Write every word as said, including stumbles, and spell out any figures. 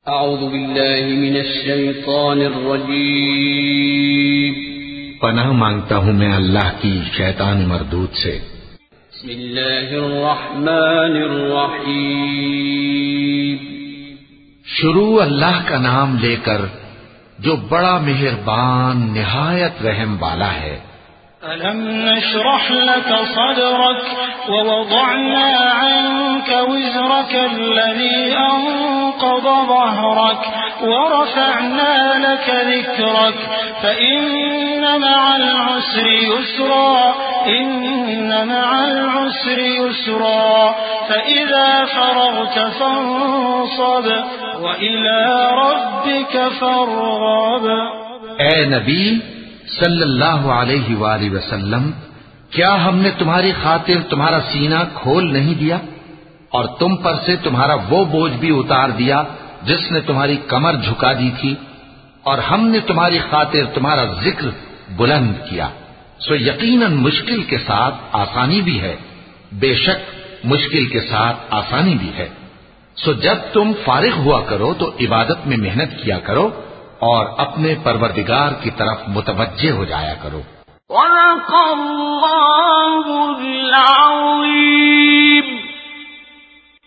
اعوذ باللہ من الشیطان الرجیم، پناہ مانگتا ہوں میں اللہ کی شیطان مردود سے۔ بسم اللہ الرحمن الرحیم، شروع اللہ کا نام لے کر جو بڑا مہربان نہایت رحم والا ہے۔ ألم نشرح لك صدرك ووضعنا عنك وزرك الذي أنقض ظهرك ورفعنا لك ذكرك فإن مع العسر يسرا إن مع العسر يسرا فإذا فرغت فانصب وإلى ربك فارغب۔ اے نبی صلی اللہ علیہ وآلہ وسلم، کیا ہم نے تمہاری خاطر تمہارا سینہ کھول نہیں دیا اور تم پر سے تمہارا وہ بوجھ بھی اتار دیا جس نے تمہاری کمر جھکا دی تھی، اور ہم نے تمہاری خاطر تمہارا ذکر بلند کیا، سو یقیناً مشکل کے ساتھ آسانی بھی ہے، بے شک مشکل کے ساتھ آسانی بھی ہے۔ سو جب تم فارغ ہوا کرو تو عبادت میں محنت کیا کرو اور اپنے پروردگار کی طرف متوجہ ہو جایا کرو۔ صدق اللہ العظیم۔